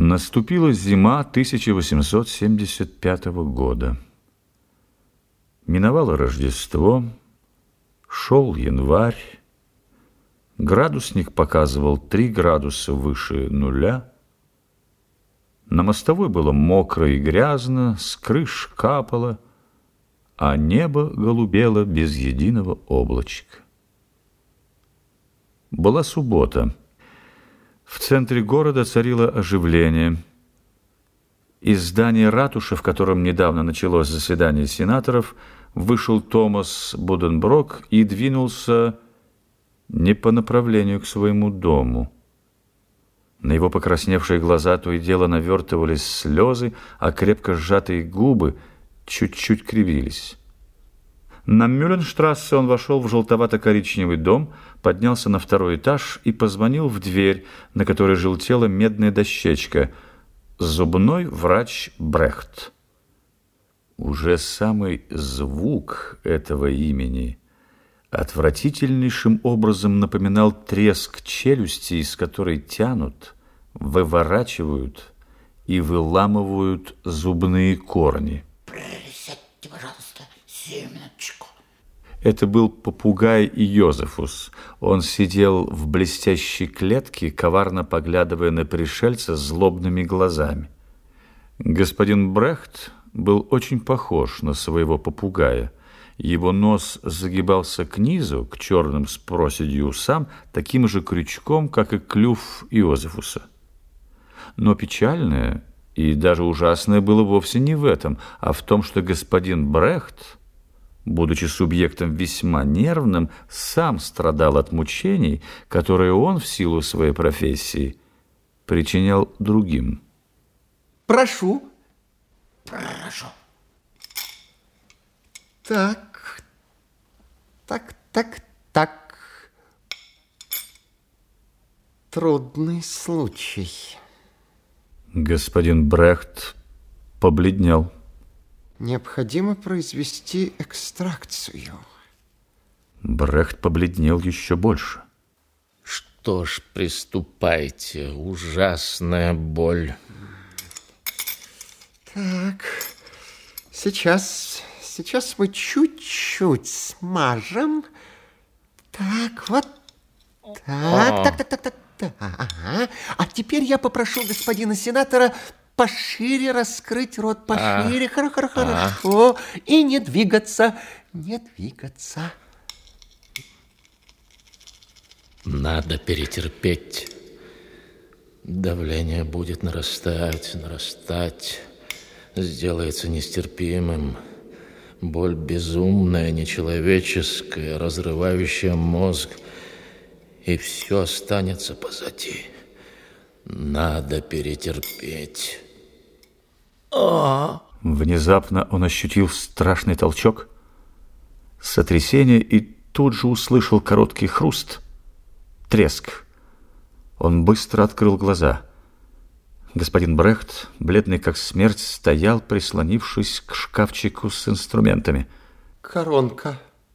Наступила зима 1875 года. Миновало Рождество, шел январь, градусник показывал 3 градуса выше нуля. На мостовой было мокро и грязно, с крыш капало, а небо голубело без единого облачка. Была суббота. В центре города царило оживление. Из здания ратуши, в котором недавно началось заседание сенаторов, вышел Томас Буденброк и двинулся не по направлению к своему дому. На его покрасневшие глаза то и дело навертывались слезы, а крепко сжатые губы чуть-чуть кривились. На Мюлленштрассе он вошел в желтовато-коричневый дом, поднялся на 2-й этаж и позвонил в дверь, на которой желтела медная дощечка «Зубной врач Брехт». Уже самый звук этого имени отвратительнейшим образом напоминал треск челюсти, из которой тянут, выворачивают и выламывают зубные корни. Присядьте, пожалуйста, сию минуточку. Это был попугай Йозефус. Он сидел в блестящей клетке, коварно поглядывая на пришельца злобными глазами. Господин Брехт был очень похож на своего попугая. Его нос загибался к низу, к черным с проседью усам, таким же крючком, как и клюв Йозефуса. Но печальное и даже ужасное было вовсе не в этом, а в том, что господин Брехт, будучи субъектом весьма нервным, сам страдал от мучений, которые он в силу своей профессии причинял другим. Прошу. Прошу. Так. Трудный случай. Господин Брехт побледнел. Необходимо произвести экстракцию. Брехт побледнел еще больше. Что ж, приступайте. Ужасная боль. Так, сейчас мы чуть-чуть смажем. Так, вот так. Ага. А теперь я попрошу господина сенатора пошире раскрыть рот, пошире, хорошо, и не двигаться. Надо перетерпеть. Давление будет нарастать, сделается нестерпимым. Боль безумная, нечеловеческая, разрывающая мозг, и все останется позади. Надо перетерпеть. Внезапно он ощутил страшный толчок, сотрясение и тут же услышал короткий хруст, треск. Он быстро открыл глаза. Господин Брехт, бледный как смерть, стоял, прислонившись к шкафчику с инструментами. Коронка,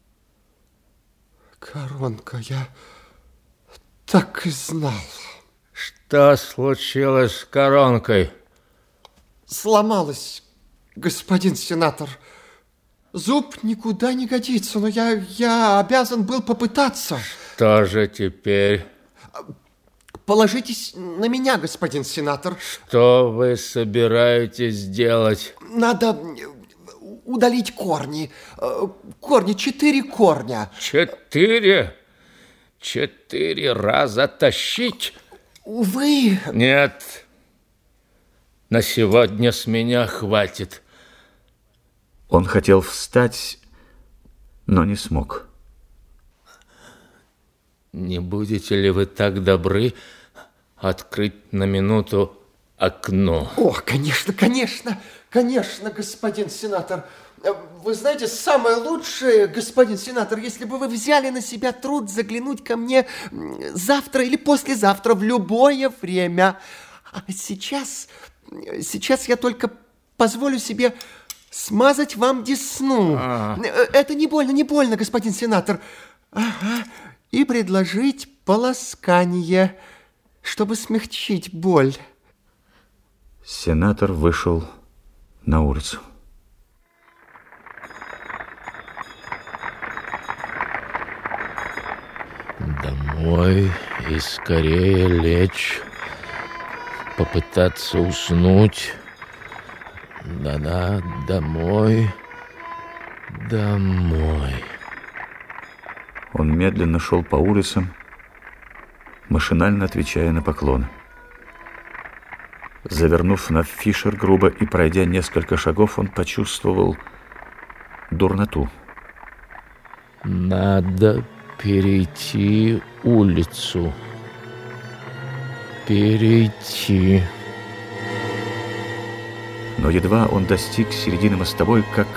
я так и знал. Что случилось с коронкой? Сломалась, господин сенатор. Зуб никуда не годится, но я обязан был попытаться. Что же теперь? Положитесь на меня, господин сенатор. Что вы собираетесь делать? Надо удалить корни. 4 корня. 4? 4 раза тащить? Увы. Нет. На сегодня с меня хватит. Он хотел встать, но не смог. Не будете ли вы так добры открыть на минуту окно? О, конечно, господин сенатор. Вы знаете, самое лучшее, господин сенатор, если бы вы взяли на себя труд заглянуть ко мне завтра или послезавтра в любое время. А сейчас я только позволю себе смазать вам десну. Это не больно, господин сенатор. Ага. И предложить полоскание, чтобы смягчить боль. Сенатор вышел на улицу. Домой и скорее лечь, попытаться уснуть. Да-да, домой, домой. Он медленно шел по улицам, машинально отвечая на поклоны. Завернув на Фишер грубо и пройдя несколько шагов, он почувствовал дурноту. Надо перейти улицу. Перейти. Но едва он достиг середины мостовой, как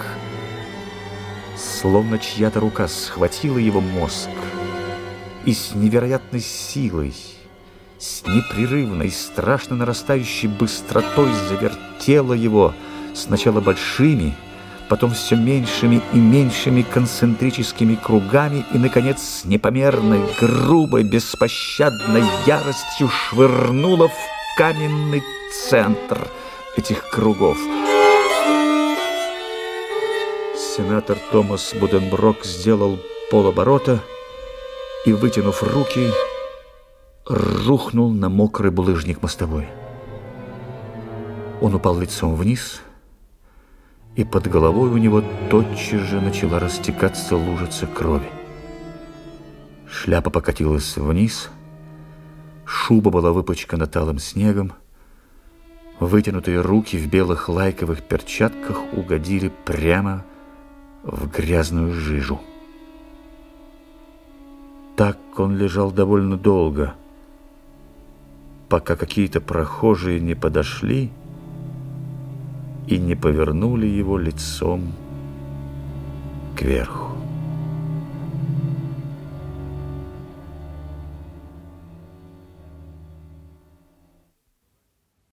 словно чья-то рука схватила его мозг и с невероятной силой, с непрерывной, страшно нарастающей быстротой завертела его сначала большими, потом все меньшими и меньшими концентрическими кругами и, наконец, с непомерной, грубой, беспощадной яростью швырнула в каменный центр этих кругов. Сенатор Томас Буденброк сделал полоборота и, вытянув руки, рухнул на мокрый булыжник мостовой. Он упал лицом вниз, и под головой у него тотчас же начала растекаться лужица крови. Шляпа покатилась вниз, шуба была выпачкана талым снегом, вытянутые руки в белых лайковых перчатках угодили прямо в грязную жижу. Так он лежал довольно долго, пока какие-то прохожие не подошли и не повернули его лицом кверху.